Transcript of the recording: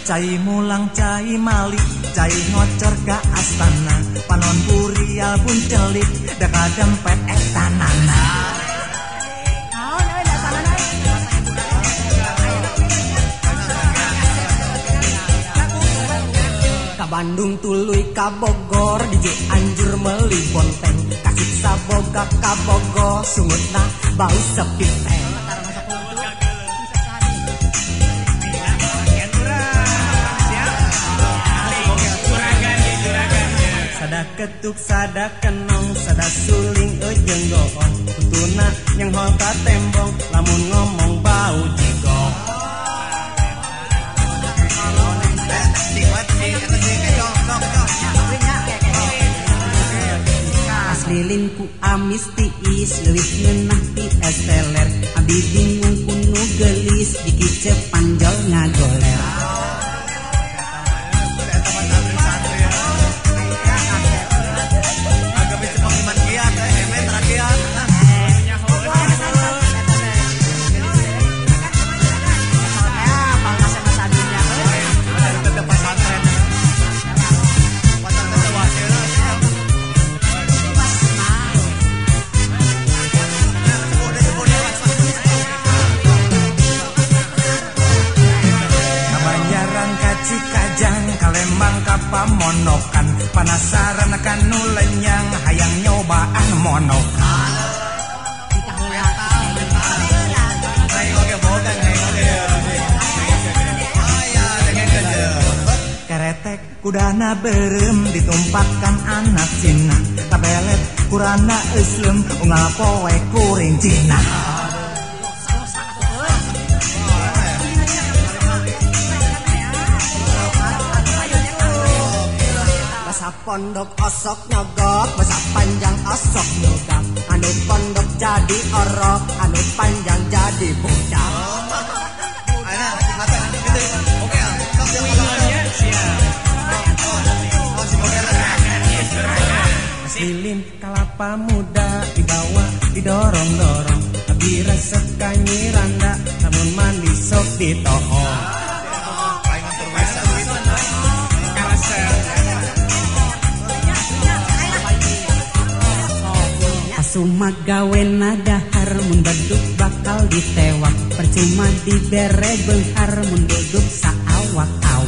Cai mulang cai malik, cai ngocor ka astana, panon burial pun celik, deka dempet etanana. Ka Bandung tuluy ka Bogor, di Cianjur meuli bonteng, kasih saboga ka Bogor, sungutna bau sepi teh. Sada ketuk, sada kenong, sada suling ejeng goong, kutuna yang hol ka tembong, lamun ngomong bau jigong. Aslilin ku amis tiis, leuwih ngeunah ti es teler, abdi bingung kuno gelis, dikicep panjol ngagoler. Pamonokan penasaran akan nulenyang hayang nyobaan monokan. Keretek kudana berem ditumpakkan anak Cina, tabelet kurana eslem unggal poe kuring Cina. Pondok osok nyogok, masa panjang osok nyogok, anu pondok jadi orok, anu panjang jadi budak. Lilin kelapa muda dibawa didorong-dorong, abi resep kanyiranda, namun mandi sok ditohong. Suma gawe nadahar mun beduk bakal ditewak, percuma dibere beunghar mun duduk saawak-awak.